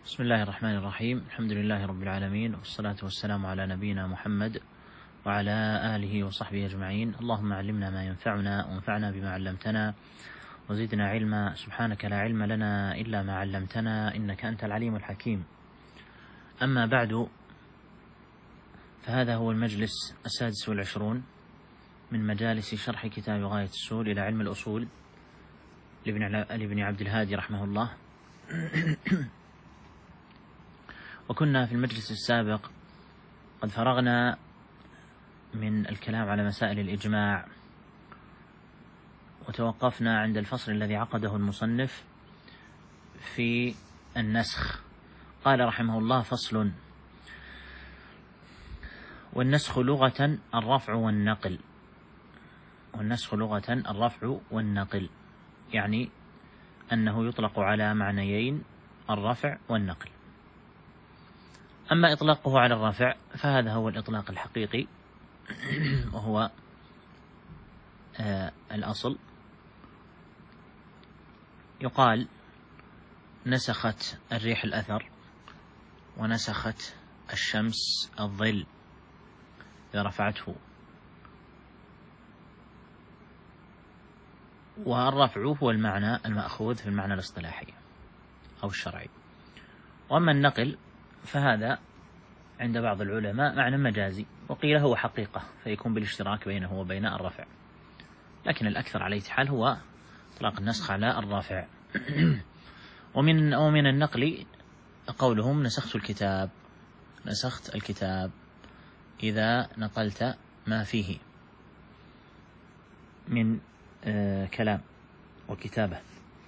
بسم الله الرحمن الرحيم. الحمد لله رب العالمين، والصلاة والسلام على نبينا محمد وعلى آله وصحبه أجمعين. اللهم علمنا ما ينفعنا وانفعنا بما علمتنا وزدنا علما. سبحانك لا علم لنا إلا ما علمتنا إنك أنت العليم الحكيم. أما بعد، فهذا هو المجلس 26 من مجالس شرح كتاب غاية السول إلى علم الأصول لابن عبد الهادي رحمه الله. وكنا في المجلس السابق قد فرغنا من الكلام على مسائل الإجماع، وتوقفنا عند الفصل الذي عقده المصنف في النسخ. قال رحمه الله: فصل: والنسخ لغة الرفع والنقل. والنسخ لغة الرفع والنقل، يعني أنه يطلق على معنيين: الرفع والنقل. أما إطلاقه على الرفع فهذا هو الإطلاق الحقيقي، وهو الأصل. يقال: نسخت الريح الأثر، ونسخت الشمس الظل إذا رفعته. والرفع هو المعنى المأخوذ في المعنى الاصطلاحي أو الشرعي. وأما النقل فهذا عند بعض العلماء معنى مجازي، وقيل هو حقيقة فيكون بالاشتراك بينه وبين الرفع، لكن الأكثر على أي حال هو إطلاق النسخ على الرافع. ومن النقل قولهم: نسخت الكتاب. نسخت الكتاب إذا نقلت ما فيه من كلام وكتابة.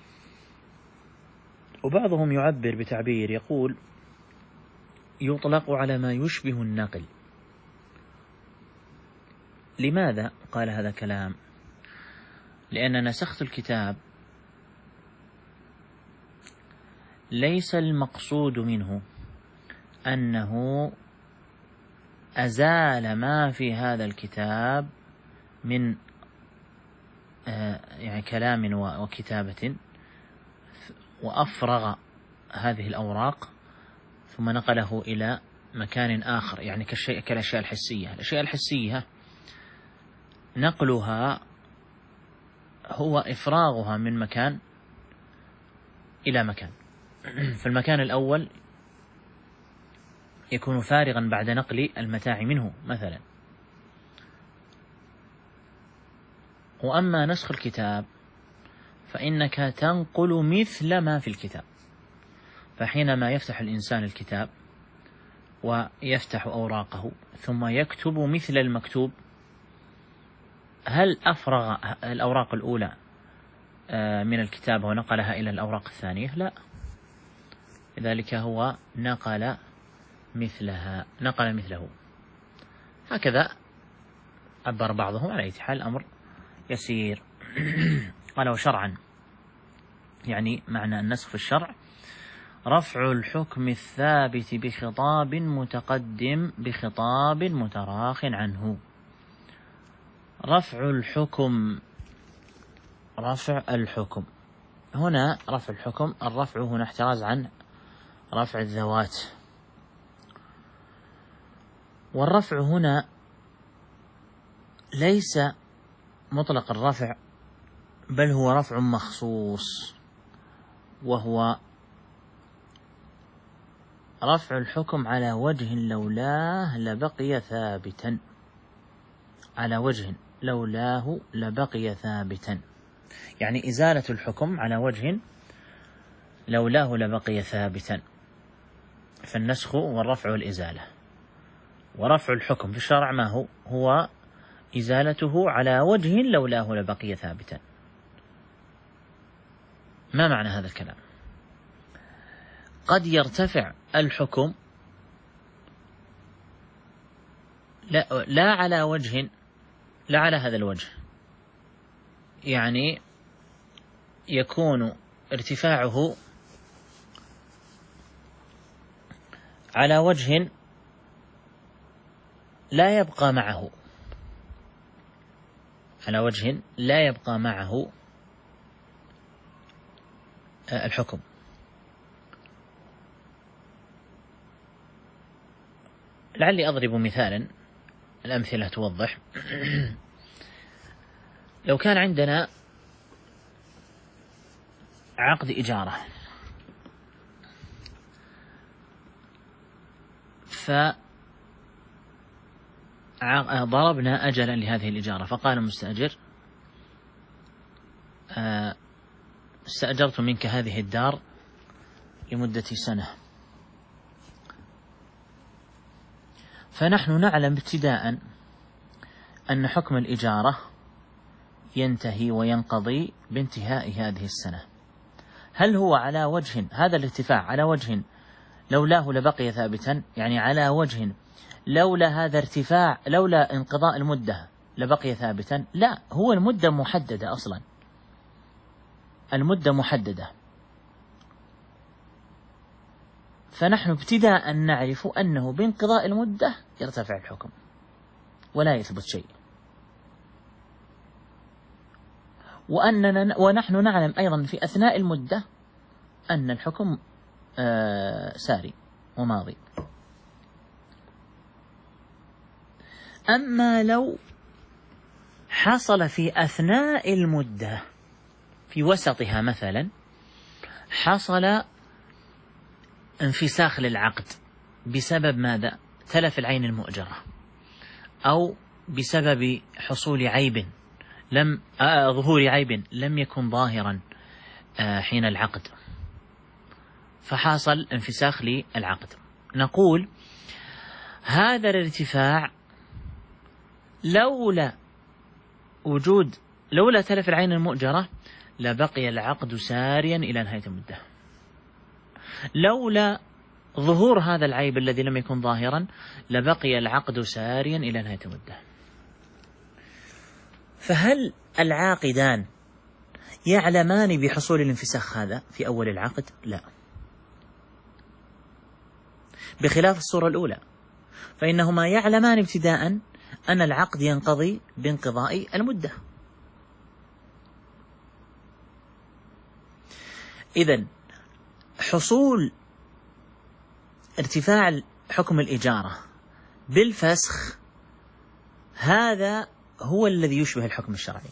وبعضهم يعبر بتعبير يقول: يطلق على ما يشبه النقل. لماذا قال هذا الكلام؟ لأن نسخت الكتاب ليس المقصود منه أنه أزال ما في هذا الكتاب من يعني كلام وكتابة، وأفرغ هذه الأوراق ثم نقله إلى مكان آخر، يعني كالأشياء الحسية. الأشياء الحسية نقلها هو إفراغها من مكان إلى مكان. فالمكان الأول يكون فارغا بعد نقل المتاع منه مثلا. وأما نسخ الكتاب فإنك تنقل مثل ما في الكتاب. فحينما يفتح الإنسان الكتاب ويفتح أوراقه ثم يكتب مثل المكتوب، هل أفرغ الأوراق الأولى من الكتابة ونقلها إلى الأوراق الثانية؟ لا، لذلك هو نقل مثله. هكذا عبر بعضهم. على أي حال الأمر يسير. قال: وشرعا، يعني معنى النسخ في الشرع: رفع الحكم الثابت بخطاب متقدم بخطاب متراخ عنه. رفع الحكم هنا رفع الحكم، الرفع هنا احتراز عن رفع الذوات. والرفع هنا ليس مطلق الرفع، بل هو رفع مخصوص، وهو رفع الحكم على وجه لولاه لبقي ثابتا. على وجه لولاه لبقي ثابتا، يعني إزالة الحكم على وجه لولاه لبقي ثابتا. فالنسخ والرفع والإزالة. ورفع الحكم في الشرع ما هو إزالته على وجه لولاه لبقي ثابتا. ما معنى هذا الكلام؟ قد يرتفع الحكم لا على وجه، لا على هذا الوجه، يعني يكون ارتفاعه على وجه لا يبقى معه، على وجه لا يبقى معه الحكم. لعلي أضرب مثالا، الأمثلة توضح. لو كان عندنا عقد إجارة، فضربنا أجلا لهذه الإجارة، فقال المستأجر: استأجرت منك هذه الدار لمدة سنة. فنحن نعلم ابتداء أن حكم الإجارة ينتهي وينقضي بانتهاء هذه السنة. هل هو على وجه هذا الارتفاع على وجه لولاه لبقي ثابتا، يعني على وجه لولا هذا ارتفاع لولا انقضاء المدة لبقي ثابتا؟ لا، هو المدة محددة أصلا، المدة محددة. فنحن ابتداء نعرف أنه بانقضاء المدة يرتفع الحكم ولا يثبت شيء، ونحن نعلم أيضا في أثناء المدة أن الحكم ساري وماضي. أما لو حصل في أثناء المدة في وسطها مثلا حصل انفساخ للعقد بسبب ماذا؟ تلف العين المؤجرة، أو بسبب حصول عيب ظهور عيب لم يكن ظاهرا حين العقد، فحصل انفساخ للعقد، نقول هذا الارتفاع لولا تلف العين المؤجرة لبقي العقد ساريا إلى نهاية المدة، لولا ظهور هذا العيب الذي لم يكن ظاهرا لبقي العقد ساريا إلى نهاية المدة. فهل العاقدان يعلمان بحصول الانفساخ هذا في أول العقد؟ لا، بخلاف الصورة الأولى، فإنهما يعلمان ابتداء أن العقد ينقضي بانقضاء المدة. إذن حصول ارتفاع حكم الإجارة بالفسخ هذا هو الذي يشبه الحكم الشرعي،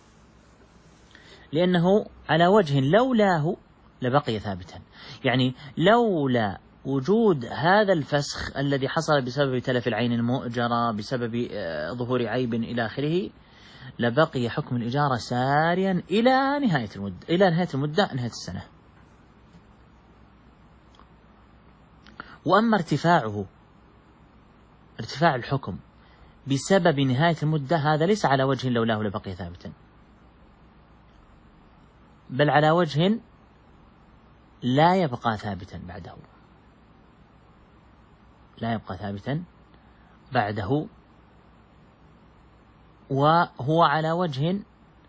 لأنه على وجه لولاه لبقي ثابتا، يعني لولا وجود هذا الفسخ الذي حصل بسبب تلف العين المؤجرة بسبب ظهور عيب إلى آخره لبقي حكم الإجارة ساريا إلى نهاية المدة، نهاية السنة. وأما ارتفاع الحكم بسبب نهاية المدة هذا ليس على وجه لولاه لبقي ثابتا، بل على وجه لا يبقى ثابتا بعده، وهو على وجه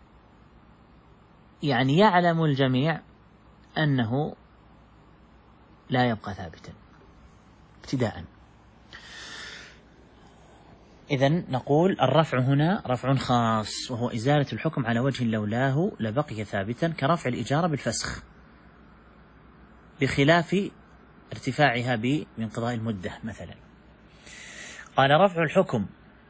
يعني يعلم الجميع أنه لا يبقى ثابتا ابتداء. إذن نقول الرفع هنا رفع خاص، وهو إزالة الحكم على وجه لولاه لبقي ثابتا، كرفع الإجارة بالفسخ، بخلاف ارتفاعها بانقضاء المدة مثلا. قال: رفع الحكم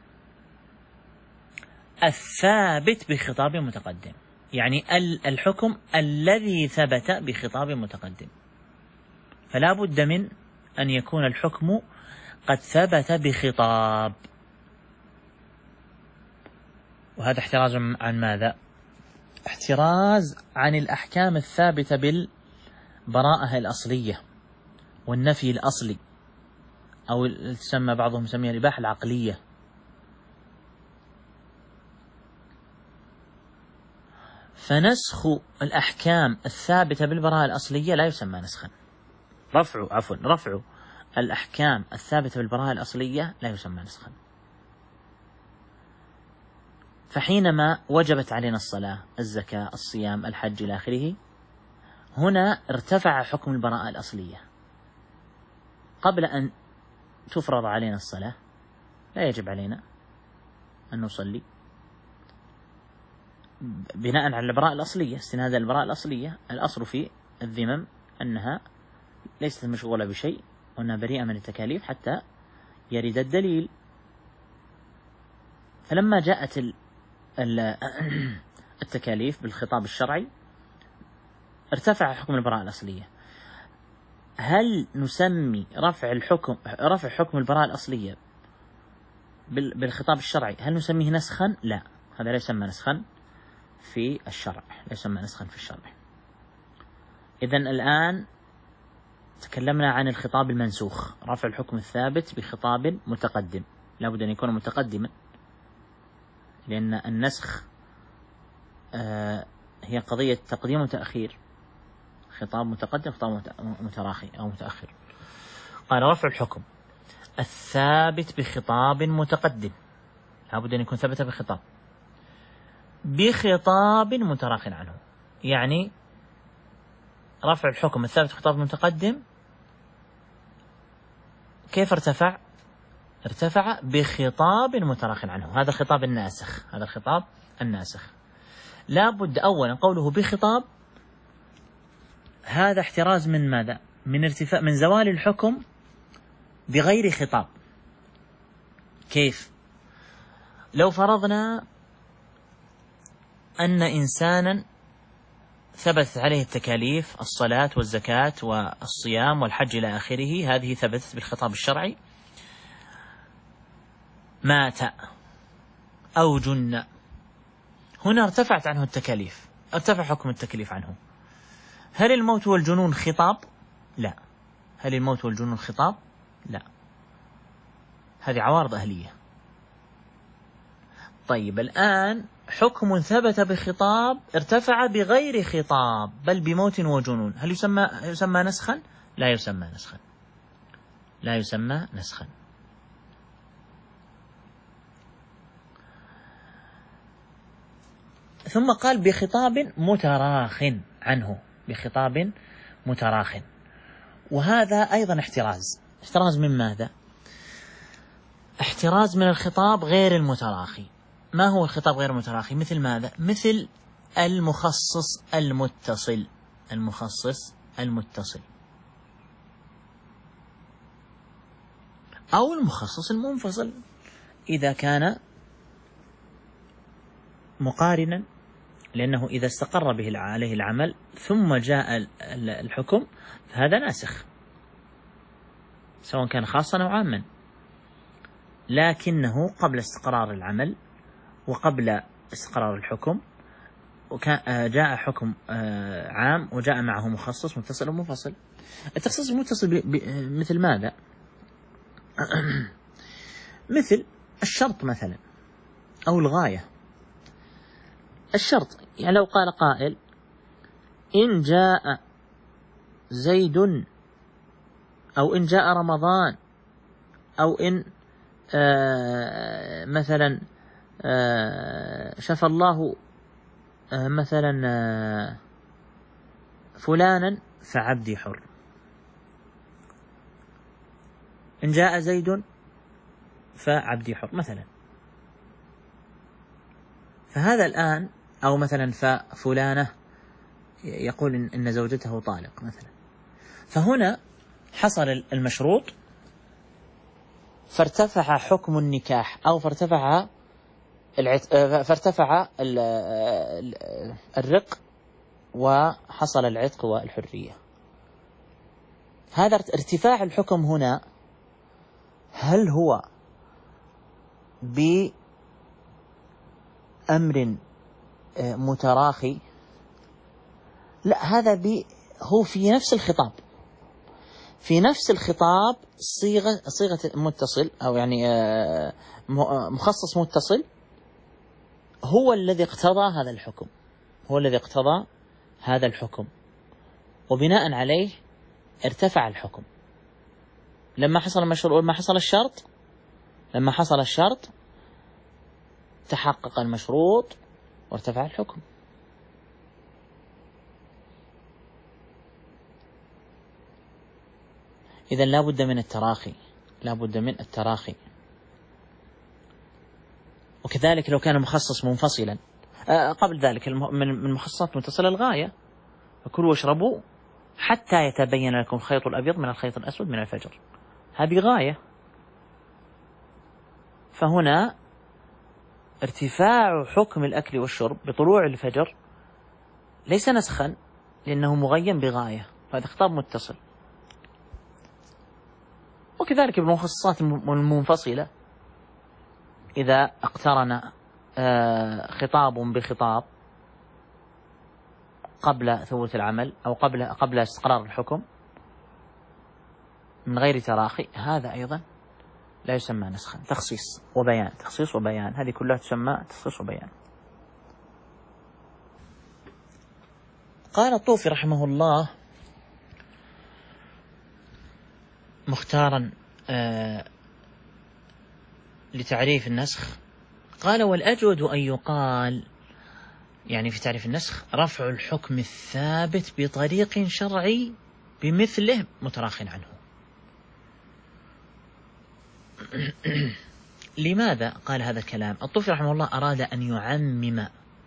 الثابت بخطاب متقدم، يعني الحكم الذي ثبت بخطاب متقدم، فلا بد من أن يكون الحكم قد ثبت بخطاب. وهذا احتراز عن ماذا؟ احتراز عن الأحكام الثابتة بالبراءة الأصلية والنفي الأصلي، أو تسمى بعضهم يسميها الإباحة العقلية. فنسخ الأحكام الثابتة بالبراءة الأصلية لا يسمى نسخا. رفع الأحكام الثابتة بالبراءة الأصلية لا يسمى نسخا. فحينما وجبت علينا الصلاة، الزكاة، الصيام، الحج إلى آخره، هنا ارتفع حكم البراءة الأصلية. قبل أن تفرض علينا الصلاة لا يجب علينا أن نصلي بناء على البراءة الأصلية، استنادا البراءة الأصلية. الأصل في الذمم أنها ليست مشغولة بشيء وأنها بريئة من التكاليف حتى يرد الدليل. فلما جاءت التكاليف بالخطاب الشرعي ارتفع حكم البراءة الأصلية. هل نسمي رفع حكم البراءة الأصلية بالخطاب الشرعي هل نسميه نسخا؟ لا، هذا لا يسمى نسخا في الشرع، لا يسمى نسخا في الشرع. إذن الآن تكلمنا عن الخطاب المنسوخ، رفع الحكم الثابت بخطاب متقدم، لا بد أن يكون متقدما، لأن النسخ هي قضية تقديم وتأخير، خطاب متقدم خطاب متراخي أو متأخر. قال رفع الحكم الثابت بخطاب متقدم، لا بد أن يكون ثبت بخطاب متراخ عنه. يعني رفع الحكم الثابت بخطاب متقدم كيف ارتفع؟ ارتفع بخطاب متراخ عنه، هذا الخطاب الناسخ، هذا الخطاب الناسخ. لا بد أولا قوله بخطاب، هذا احتراز من ماذا؟ من زوال الحكم بغير خطاب. كيف؟ لو فرضنا أن إنسانا ثبتت عليه التكاليف الصلاة والزكاة والصيام والحج إلى آخره، هذه ثبتت بالخطاب الشرعي، مات أو جن، هنا ارتفعت عنه التكاليف، ارتفع حكم التكليف عنه. هل الموت والجنون خطاب؟ لا. هل الموت والجنون خطاب؟ لا، هذه عوارض أهلية. طيب الآن حكم ثبت بخطاب ارتفع بغير خطاب بل بموت وجنون، هل يسمى نسخا؟ لا يسمى نسخا، لا يسمى نسخا. ثم قال بخطاب متراخ عنه، بخطاب متراخ، وهذا أيضا احتراز من ماذا؟ احتراز من الخطاب غير المتراخي. ما هو الخطاب غير المتراخي؟ مثل ماذا؟ مثل المخصص المتصل، المخصص المتصل أو المخصص المنفصل، إذا كان مقارنا، لأنه إذا استقر به عليه العمل ثم جاء الحكم فهذا ناسخ، سواء كان خاصا أو عاما، لكنه قبل استقرار العمل وقبل استقرار الحكم جاء حكم عام وجاء معه مخصص متصل ومنفصل. التخصيص المتصل مثل ماذا؟ مثل الشرط مثلا أو الغاية. الشرط يعني لو قال قائل إن جاء زيد أو إن جاء رمضان أو إن مثلا شفى الله مثلا فلانا فعبدي حر، إن جاء زيد فعبدي حر مثلا. فهذا الآن أو مثلا ففلانة يقول إن زوجته طالق مثلا، فهنا حصل المشروط فارتفع حكم النكاح أو فارتفع الرق وحصل العتق والحرية. هذا ارتفاع الحكم هنا هل هو بأمر متراخي؟ لا، هذا هو في نفس الخطاب، في نفس الخطاب صيغة متصل أو يعني مخصص متصل هو الذي اقتضى هذا الحكم، هو الذي اقتضى هذا الحكم، وبناء عليه ارتفع الحكم. لما حصل المشروط، لما حصل الشرط تحقق المشروط وارتفع الحكم. إذن لا بد من التراخي، لا بد من التراخي. وكذلك لو كان مخصص منفصلا قبل ذلك من مخصصات متصلة الغاية، فكلوا واشربوا حتى يتبين لكم الخيط الأبيض من الخيط الأسود من الفجر، هذه غاية. فهنا ارتفاع حكم الأكل والشرب بطلوع الفجر ليس نسخا، لأنه مغين بغاية، فهذا خطاب متصل. وكذلك بالمخصصات المنفصلة إذا اقترن خطاب بخطاب قبل ثبوت العمل أو قبل استقرار الحكم من غير تراخي، هذا أيضا لا يسمى نسخا، تخصيص وبيان، تخصيص وبيان، هذه كلها تسمى تخصيص وبيان. قال الطوفي رحمه الله مختارا لتعريف النسخ، قال: والأجود أن يقال، يعني في تعريف النسخ، رفع الحكم الثابت بطريق شرعي بمثله متراخٍ عنه. لماذا قال هذا الكلام؟ الطوفي رحمه الله أراد أن يعمم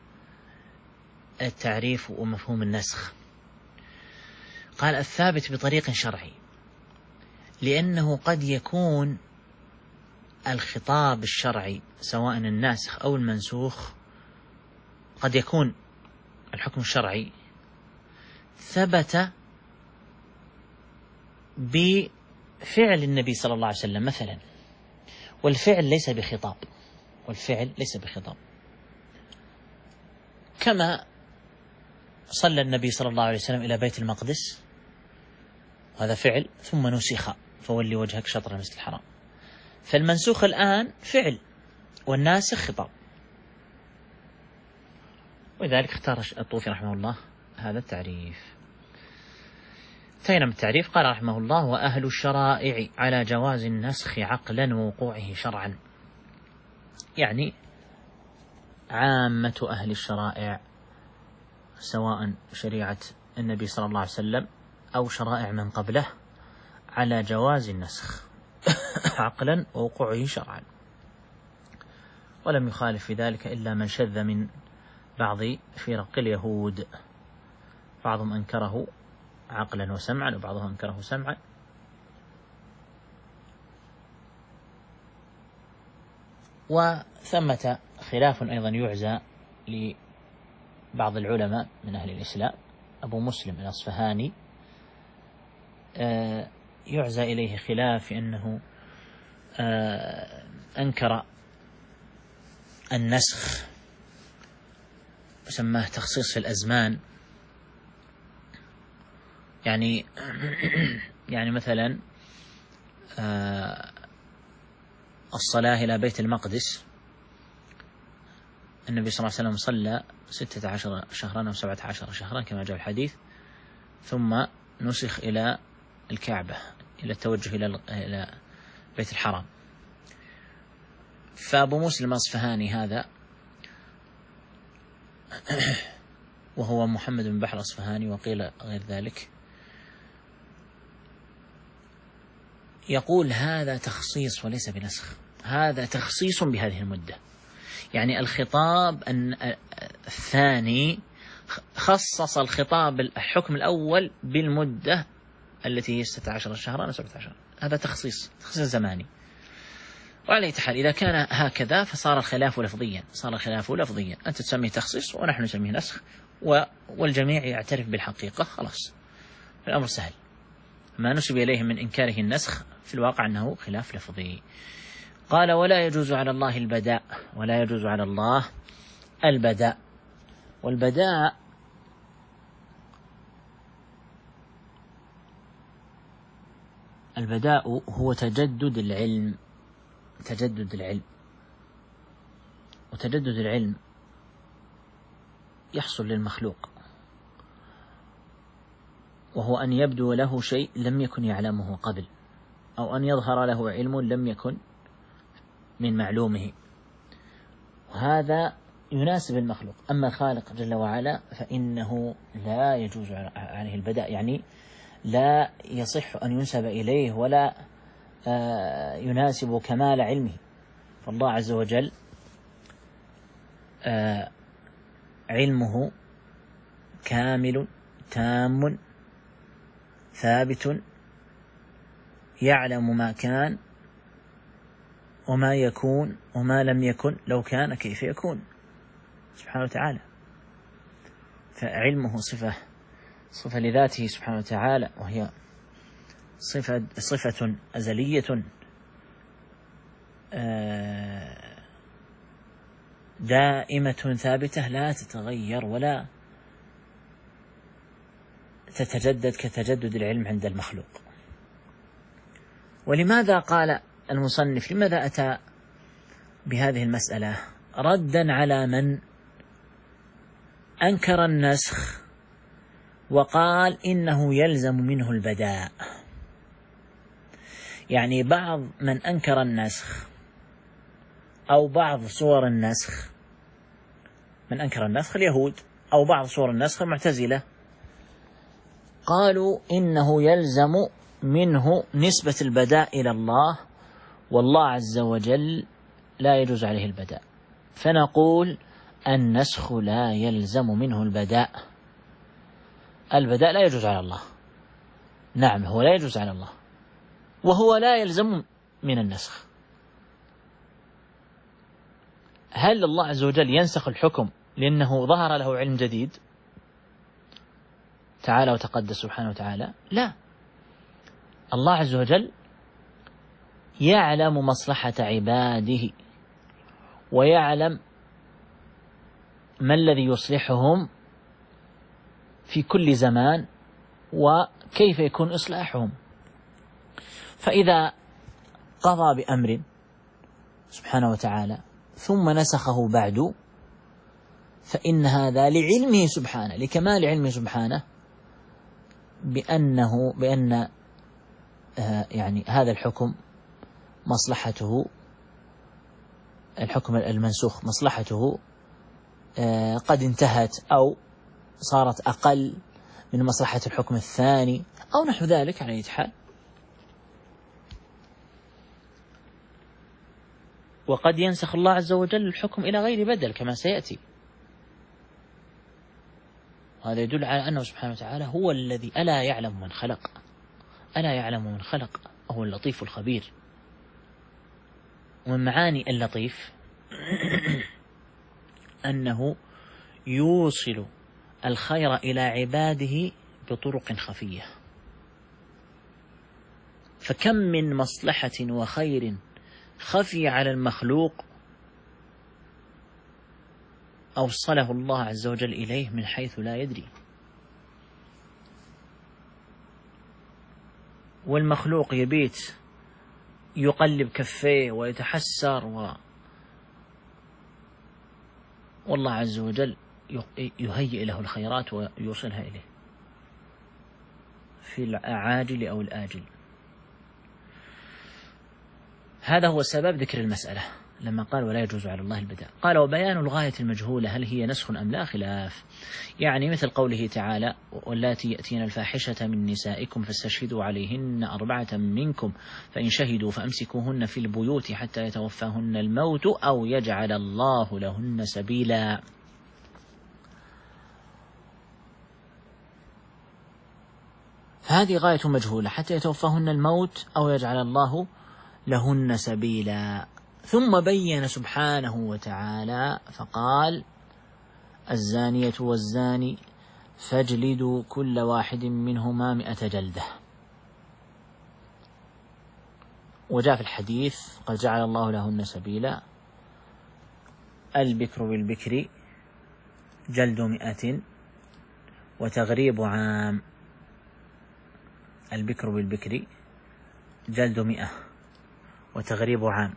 التعريف ومفهوم النسخ. قال: الثابت بطريق شرعي، لأنه قد يكون الخطاب الشرعي سواء الناسخ أو المنسوخ، قد يكون الحكم الشرعي ثبت بفعل النبي صلى الله عليه وسلم مثلا، والفعل ليس بخطاب، والفعل ليس بخطاب، كما صلى النبي صلى الله عليه وسلم إلى بيت المقدس، هذا فعل، ثم نسخ فولي وجهك شطر المسجد الحرام، فالمنسوخ الآن فعل والناسخ خطاب، ولذلك اختار الطوفي رحمه الله هذا التعريف. انتهينا من التعريف. قال رحمه الله: وأهل الشرائع على جواز النسخ عقلا ووقوعه شرعا، يعني عامة أهل الشرائع سواء شريعة النبي صلى الله عليه وسلم أو شرائع من قبله على جواز النسخ عقلا ووقوعه شرعا، ولم يخالف في ذلك إلا من شذ من بعض فرق اليهود، بعضهم أنكره عقلا وسمعا وبعضهم أنكره سمعا. وثمة خلاف أيضا يعزى لبعض العلماء من أهل الإسلام، أبو مسلم الأصفهاني يعزى إليه خلاف في أنه أنكر النسخ وسماه تخصيص في الأزمان، يعني مثلا الصلاة إلى بيت المقدس، النبي صلى الله عليه وسلم صلى 16 شهرا أو 17 شهرا كما جاء الحديث، ثم نسخ إلى الكعبة، إلى التوجه إلى بيت الحرام. فأبو مسلم الأصفهاني هذا، وهو محمد بن بحر الأصفهاني وقيل غير ذلك، يقول هذا تخصيص وليس بنسخ، هذا تخصيص بهذه المدة، يعني الخطاب الثاني خصص الخطاب الحكم الأول بالمدة التي هي 16 شهرا أو 17، هذا تخصيص زماني. وعلى أي حال إذا كان هكذا فصار الخلاف لفظيا، أنت تسميه تخصيص ونحن نسميه نسخ، والجميع يعترف بالحقيقة، خلاص الأمر سهل. ما نسب إليه من إنكاره النسخ في الواقع أنه خلاف لفظي. قال: ولا يجوز على الله البداء، ولا يجوز على الله البداء. والبداء هو تجدد العلم، وتجدد العلم يحصل للمخلوق، وهو أن يبدو له شيء لم يكن يعلمه قبل، أو أن يظهر له علم لم يكن من معلومه، وهذا يناسب المخلوق. أما الخالق جل وعلا فإنه لا يجوز عليه البداء، يعني لا يصح أن ينسب إليه ولا يناسب كمال علمه. فالله عز وجل علمه كامل تام ثابت، يعلم ما كان وما يكون وما لم يكن لو كان كيف يكون سبحانه وتعالى. فعلمه صفة لذاته سبحانه وتعالى، وهي صفة أزلية دائمة ثابتة لا تتغير ولا تتجدد كتجدد العلم عند المخلوق. ولماذا قال المصنف، لماذا أتى بهذه المسألة؟ ردا على من أنكر النسخ وقال إنه يلزم منه البداء. يعني بعض من أنكر النسخ أو بعض صور النسخ، من أنكر النسخ اليهود أو بعض صور النسخ المعتزلة، قالوا إنه يلزم منه نسبة البداء إلى الله، والله عز وجل لا يجوز عليه البداء. فنقول النسخ لا يلزم منه البداء، البداء لا يجوز على الله. نعم، هو لا يجوز على الله، وهو لا يلزم من النسخ. هل الله عز وجل ينسخ الحكم لأنه ظهر له علم جديد تعالى وتقدس سبحانه وتعالى؟ لا، الله عز وجل يعلم مصلحة عباده ويعلم ما الذي يصلحهم في كل زمان وكيف يكون إصلاحهم. فإذا قضى بأمر سبحانه وتعالى ثم نسخه بعد، فإن هذا لعلمه سبحانه، لكمال علمه سبحانه، بأن يعني هذا الحكم مصلحته، الحكم المنسوخ مصلحته قد انتهت أو صارت أقل من مصلحة الحكم الثاني أو نحو ذلك على أي حال. وقد ينسخ الله عز وجل الحكم إلى غير بدل كما سيأتي، وهذا يدل على أنه سبحانه وتعالى هو الذي ألا يعلم من خلق، ألا يعلم من خلق، هو اللطيف الخبير. ومن معاني اللطيف أنه يوصل الخير إلى عباده بطرق خفية. فكم من مصلحة وخير خفي على المخلوق أوصله الله عز وجل إليه من حيث لا يدري. والمخلوق يبيت يقلب كفيه ويتحسر والله عز وجل يهيئ له الخيرات ويوصلها إليه في العاجل أو الآجل. هذا هو سبب ذكر المسألة لما قال ولا يجوز على الله البداء. قال وبيان الغاية المجهولة هل هي نسخ أم لا خلاف. يعني مثل قوله تعالى واللاتي يأتين الفاحشة من نسائكم فاستشهدوا عليهن 4 منكم فإن شهدوا فأمسكوهن في البيوت حتى يتوفاهن الموت أو يجعل الله لهن سبيلا. هذه غاية مجهولة، حتى يتوفاهن الموت أو يجعل الله لهن سبيلا. ثم بين سبحانه وتعالى فقال الزانية والزاني فاجلدوا كل واحد منهما 100 جلدة. وجاء في الحديث قد جعل الله لهن سبيلا البكر بالبكر جلد 100 وتغريب عام. البكر بالبكر جلد 100 وتغريب عام.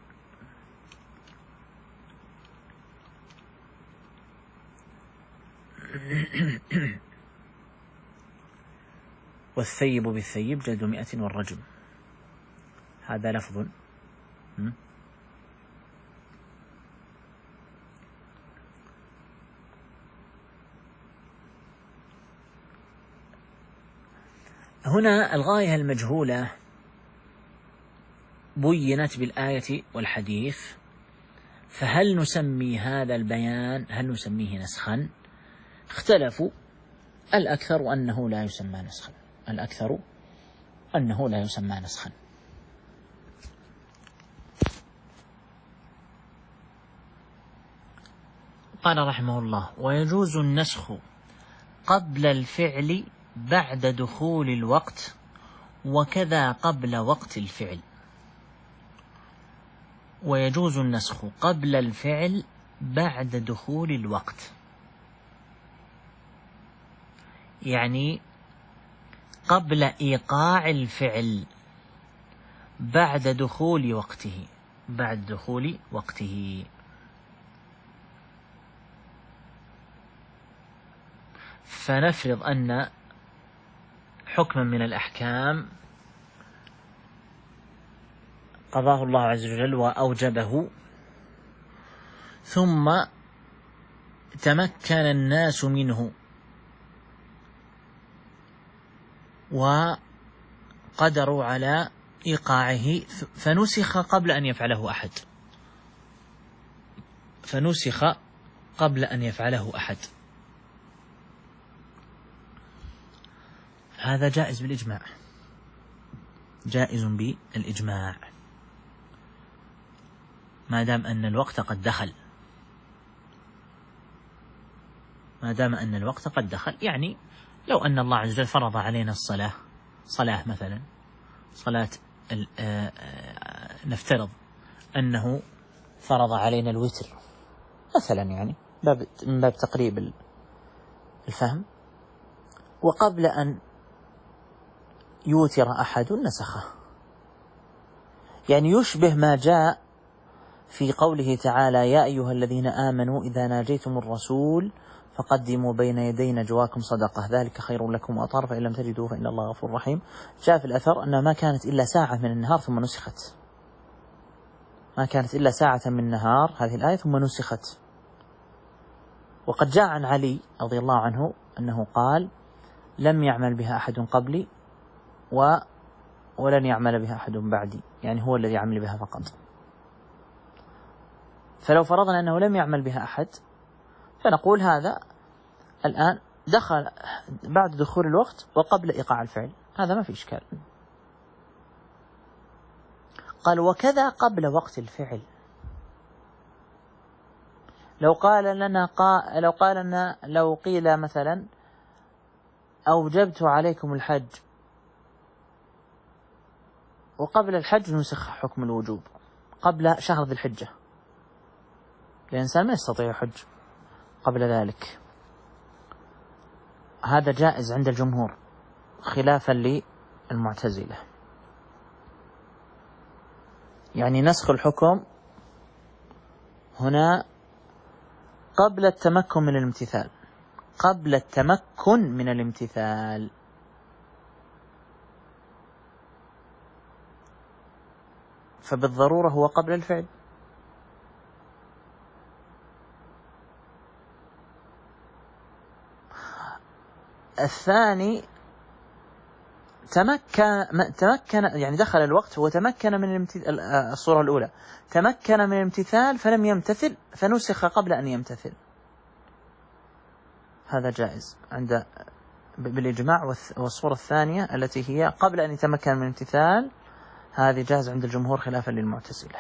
والثيب بالثيب جلد 100 والرجم. هذا لفظ. هنا الغاية المجهولة بينت بالآية والحديث، فهل نسمي هذا البيان، هل نسميه نسخا؟ اختلفوا، الأكثر أنه لا يسمى نسخا، الأكثر أنه لا يسمى نسخا. قال رحمه الله: ويجوز النسخ قبل الفعل بعد دخول الوقت، وكذا قبل وقت الفعل. ويجوز النسخ قبل الفعل بعد دخول الوقت، يعني قبل إيقاع الفعل بعد دخول وقته، بعد دخول وقته. فنفرض أن حكما من الأحكام قضاه الله عز وجل وأوجبه، ثم تمكن الناس منه وقدروا على إيقاعه، فنسخ قبل أن يفعله أحد، فنسخ قبل أن يفعله أحد. هذا جائز بالإجماع، جائز بالإجماع ما دام أن الوقت قد دخل، ما دام أن الوقت قد دخل. يعني لو أن الله عز وجل فرض علينا الصلاة، صلاة مثلا، صلاة نفترض أنه فرض علينا الوتر مثلا، يعني من باب تقريب الفهم، وقبل أن يوتر أحد نسخه، يعني يشبه ما جاء في قوله تعالى: يا أيها الذين آمنوا إذا ناجيتم الرسول فقدموا بين يدي نجواكم صدقة ذلك خير لكم وأطهر فإن لم تجدوا فإن الله غفور رحيم. جاء في الأثر أنها ما كانت إلا ساعة من النهار ثم نسخت، ما كانت إلا ساعة من النهار هذه الآية ثم نسخت. وقد جاء عن علي رضي الله عنه أنه قال: لم يعمل بها أحد قبلي ولن يعمل بها أحد بعدي، يعني هو الذي يعمل بها فقط. فلو فرضنا أنه لم يعمل بها أحد فنقول هذا الآن دخل بعد دخول الوقت وقبل إيقاع الفعل، هذا ما في إشكال. قال: وكذا قبل وقت الفعل. لو قيل مثلا: أوجبت عليكم الحج، وقبل الحج نسخ حكم الوجوب قبل شهر ذي الحجة، الإنسان ما يستطيع يحج قبل ذلك، هذا جائز عند الجمهور خلافا للمعتزلة. يعني نسخ الحكم هنا قبل التمكن من الامتثال، قبل التمكن من الامتثال. فبالضرورة هو قبل الفعل. الثاني تمكن يعني دخل الوقت وتمكن من الصورة الأولى تمكن من الامتثال فلم يمتثل فنسخ قبل أن يمتثل، هذا جائز عند بالإجماع. والصورة الثانية التي هي قبل أن يتمكن من الامتثال هذه جائز عند الجمهور خلافا للمعتزلة.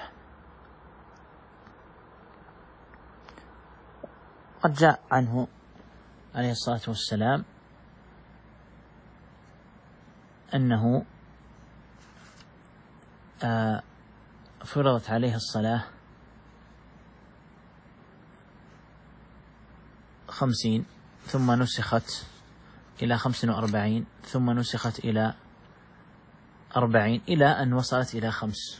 قد جاء عنه عليه الصلاة والسلام أنه فرضت عليه الصلاة 50 ثم نسخت إلى 45 ثم نسخت إلى 40 إلى أن وصلت إلى 5.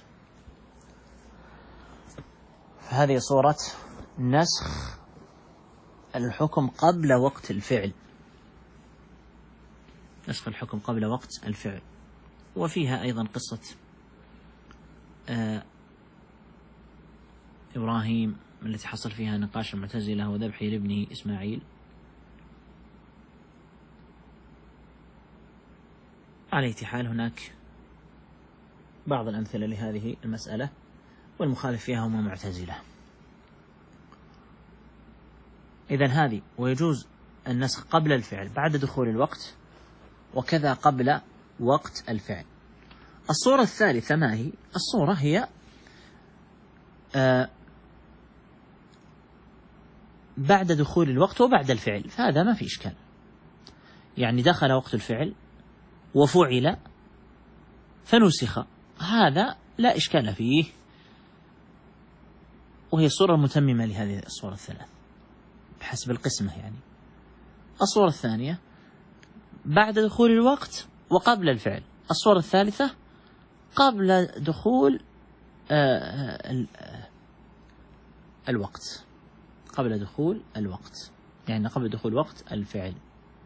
فهذه صورة نسخ الحكم قبل وقت الفعل، نسخ الحكم قبل وقت الفعل. وفيها أيضا قصة إبراهيم التي حصل فيها نقاش المعتزلة وذبحه لابنه إسماعيل. على أي حال هناك بعض الأمثلة لهذه المسألة، والمخالف فيها هم معتزلة. إذن هذه ويجوز النسخ قبل الفعل بعد دخول الوقت، وكذا قبل وقت الفعل. الصورة الثالثة ما هي؟ الصورة هي بعد دخول الوقت وبعد الفعل، فهذا ما في إشكال. يعني دخل وقت الفعل وفعل فنسخ، هذا لا إشكال فيه، وهي الصورة المتممة لهذه الصورة الثلاث بحسب القسمة. يعني الصورة الثانية بعد دخول الوقت وقبل الفعل، الصورة الثالثة قبل دخول الوقت، قبل دخول الوقت، يعني قبل دخول وقت الفعل.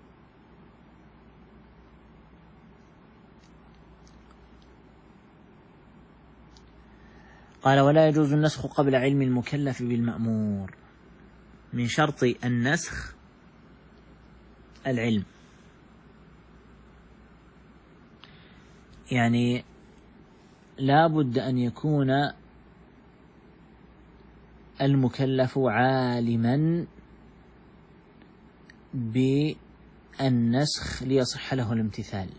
قال ولا يجوز النسخ قبل علم المكلف بالمأمور. من شرط النسخ العلم، يعني لا بد أن يكون المكلف عالما بالنسخ ليصح له الامتثال.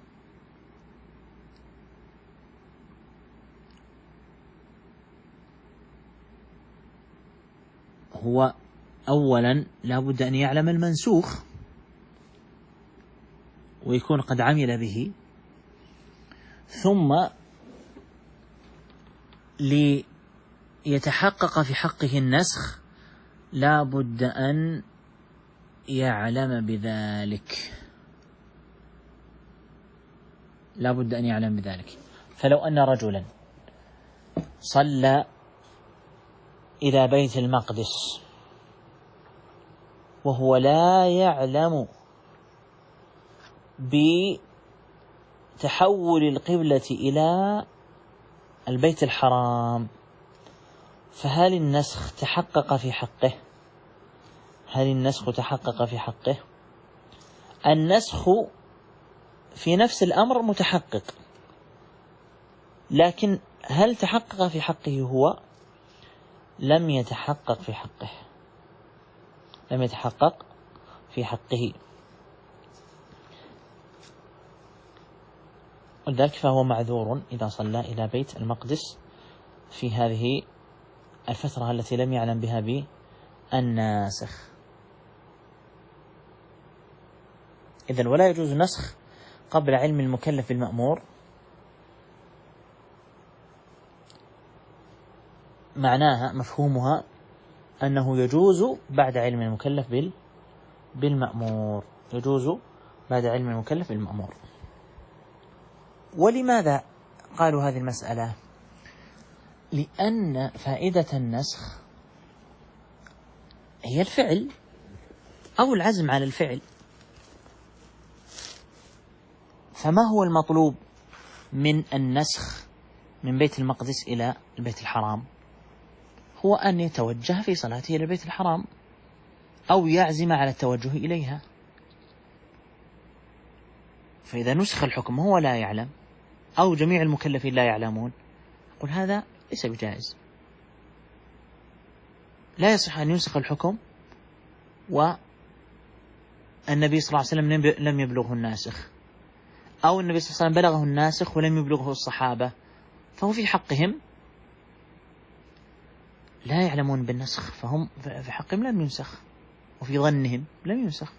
هو أولا لا بد أن يعلم المنسوخ ويكون قد عمل به، ثم ليتحقق في حقه النسخ لا بد أن يعلم بذلك، لا بد أن يعلم بذلك. فلو أن رجلا صلى إلى بيت المقدس وهو لا يعلم بتحول القبلة إلى البيت الحرام، فهل النسخ تحقق في حقه؟ هل النسخ تحقق في حقه؟ النسخ في نفس الأمر متحقق، لكن هل تحقق في حقه هو؟ لم يتحقق في حقه، لم يتحقق في حقه، ولذلك فهو معذور إذا صلى إلى بيت المقدس في هذه الفترة التي لم يعلم بها بالناسخ. إذن ولا يجوز نسخ قبل علم المكلف بالمأمور، معناها مفهومها أنه يجوز بعد علم المكلف بالمأمور، يجوز بعد علم المكلف بالمأمور. ولماذا قالوا هذه المسألة؟ لأن فائدة النسخ هي الفعل أو العزم على الفعل. فما هو المطلوب من النسخ من بيت المقدس إلى البيت الحرام؟ هو أن يتوجه في صلاته إلى البيت الحرام أو يعزم على التوجه إليها. فإذا نسخ الحكم هو لا يعلم أو جميع المكلفين لا يعلمون، قل هذا ليس بجائز، لا يصح أن ينسخ الحكم والنبي صلى الله عليه وسلم لم يبلغه الناسخ، أو النبي صلى الله عليه وسلم بلغه الناسخ ولم يبلغه الصحابة، فهو في حقهم لا يعلمون بالنسخ، فهم في حقهم لم ينسخ، وفي ظنهم لم ينسخ،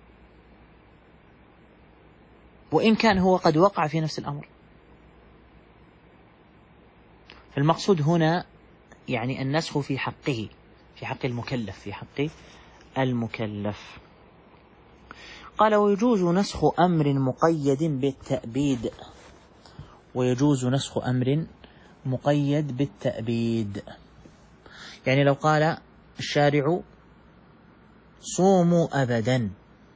وإن كان هو قد وقع في نفس الأمر. فالمقصود هنا يعني النسخ في حقه، في حق المكلف، في حق المكلف. قال ويجوز نسخ أمر مقيد بالتأبيد، ويجوز نسخ أمر مقيد بالتأبيد. يعني لو قال الشارع صوموا أبدا،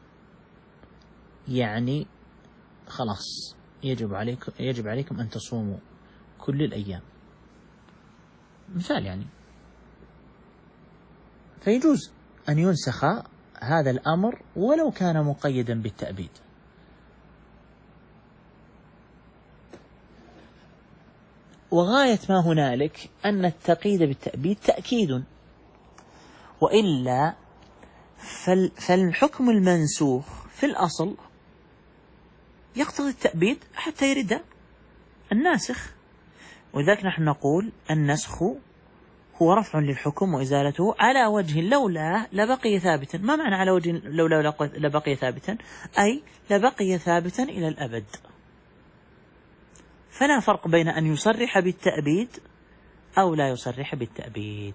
يعني خلاص يجب عليكم أن تصوموا كل الأيام، مثال يعني، فيجوز أن ينسخ هذا الأمر ولو كان مقيدا بالتأبيد. وغاية ما هنالك أن التقييد بالتأبيد تأكيد، وإلا فالحكم المنسوخ في الأصل يقتضي التأبيد حتى يرد الناسخ. ولذلك نحن نقول النسخ هو رفع للحكم وإزالته على وجه لولا لبقي ثابتا. ما معنى على وجه لولا لبقي ثابتا؟ أي لبقي ثابتا إلى الأبد. فلا فرق بين أن يصرح بالتأبيد أو لا يصرح بالتأبيد.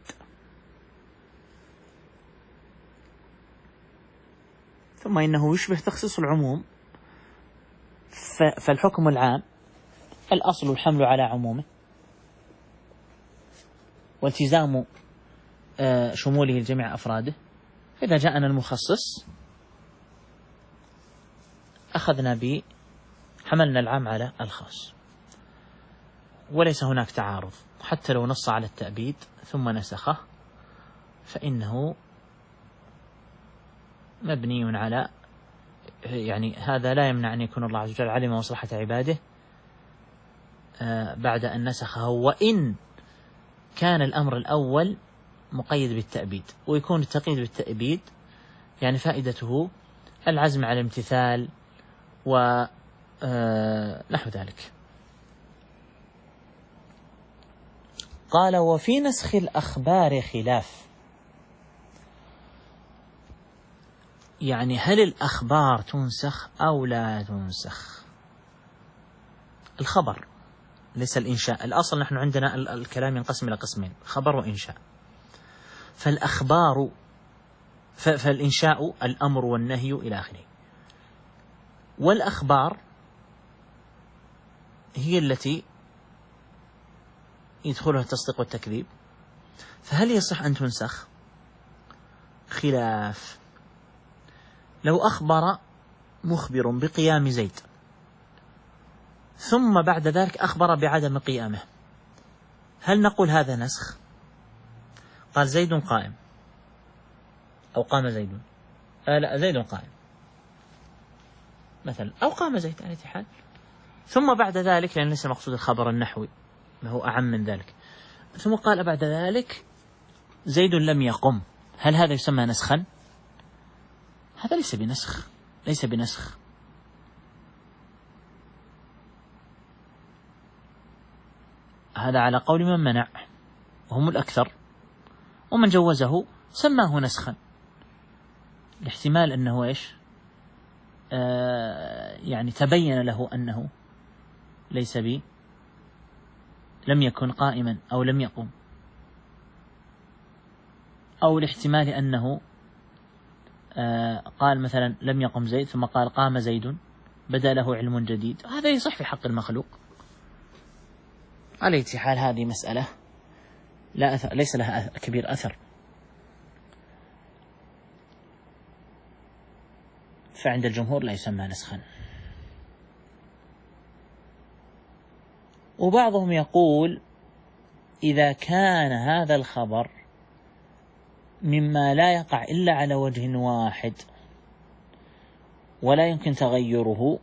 ثم إنه يشبه تخصيص العموم، فالحكم العام الأصل الحمل على عمومه والتزام شموله لجميع أفراده. إذا جاءنا المخصص حملنا العام على الخاص، وليس هناك تعارض. حتى لو نص على التأبيد ثم نسخه فإنه مبني على، يعني هذا لا يمنع أن يكون الله عز وجل علم مصلحة عباده بعد أن نسخه، وإن كان الأمر الأول مقيد بالتأبيد. ويكون التقييد بالتأبيد يعني فائدته العزم على الامتثال ونحو ذلك. قال: وفي نسخ الأخبار خلاف. يعني هل الأخبار تنسخ أو لا تنسخ؟ الخبر ليس الإنشاء. الأصل نحن عندنا الكلام ينقسم إلى قسمين: خبر وإنشاء. فالإنشاء الأمر والنهي إلى آخره، والأخبار هي التي يدخلها التصديق والتكذيب. فهل يصح أن تنسخ؟ خلاف. لو أخبر مخبر بقيام زيد ثم بعد ذلك أخبر بعدم قيامه، هل نقول هذا نسخ؟ قال: زيد قائم، أو قام زيد، لا زيد قائم مثلا، أو قام زيد على أي حال، ثم بعد ذلك، لأن ليس مقصود الخبر النحوي ما هو أعم من ذلك، ثم قال بعد ذلك زيد لم يقم، هل هذا يسمى نسخا؟ هذا ليس بنسخ، ليس بنسخ. هذا على قول من منع وهم الأكثر، ومن جوزه سماه نسخا، الاحتمال أنه إيش؟ يعني تبين له أنه ليس لم يكن قائما أو لم يقم، أو الاحتمال أنه قال مثلا لم يقم زيد ثم قال قام زيد، بدا له علم جديد، هذا يصح في حق المخلوق. على أي حال هذه مسألة لا أثر، ليس لها كبير أثر، فعند الجمهور لا يسمى نسخا. وبعضهم يقول إذا كان هذا الخبر مما لا يقع إلا على وجه واحد ولا يمكن تغيره،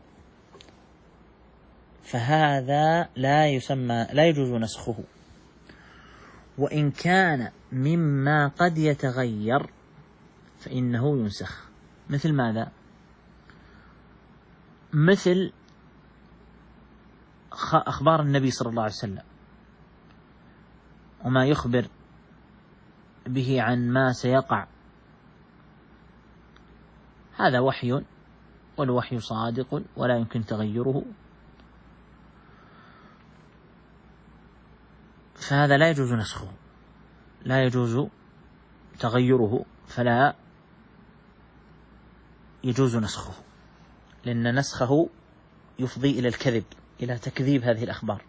فهذا لا يجوز نسخه. وإن كان مما قد يتغير فإنه ينسخ. مثل ماذا؟ مثل أخبار النبي صلى الله عليه وسلم وما يخبر به عن ما سيقع، هذا وحي، والوحي صادق ولا يمكن تغيره، فهذا لا يجوز نسخه، لا يجوز تغيره، فلا يجوز نسخه، لأن نسخه يفضي إلى الكذب، إلى تكذيب هذه الأخبار.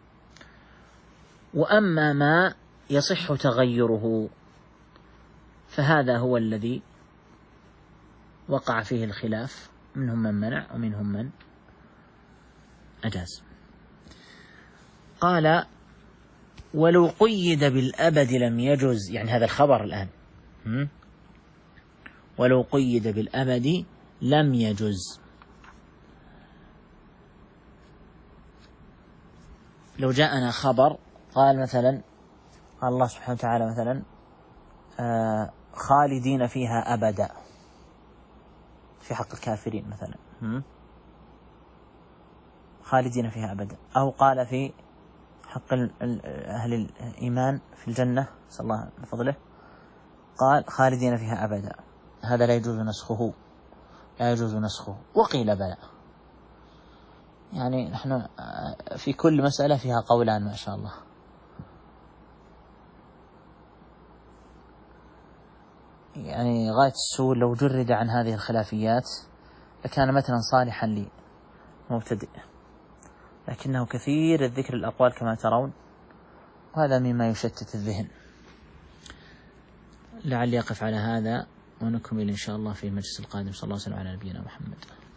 وأما ما يصح تغيره فهذا هو الذي وقع فيه الخلاف، منهم من منع ومنهم من أجاز. قال: ولو قيد بالأبد لم يجز، يعني هذا الخبر الآن، ولو قيد بالأبد لم يجز. لو جاءنا خبر قال مثلا، قال الله سبحانه وتعالى مثلا خالدين فيها أبدا في حق الكافرين مثلا، خالدين فيها أبدا، أو قال في حق أهل الإيمان في الجنة نسأل الله من فضله، قال خالدين فيها أبدا، هذا لا يجوز نسخه، لا يجوز نسخه. وقيل بلى، يعني نحن في كل مسألة فيها قولان ما شاء الله. يعني غاية السوء لو جرد عن هذه الخلافيات لكان متنا صالحا لمبتدئ، لكنه كثير الذكر الأقوال كما ترون، وهذا مما يشتت الذهن. لعلي أقف على هذا ونكمل إن شاء الله في المجلس القادم. صلى الله عليه وسلم على نبينا محمد.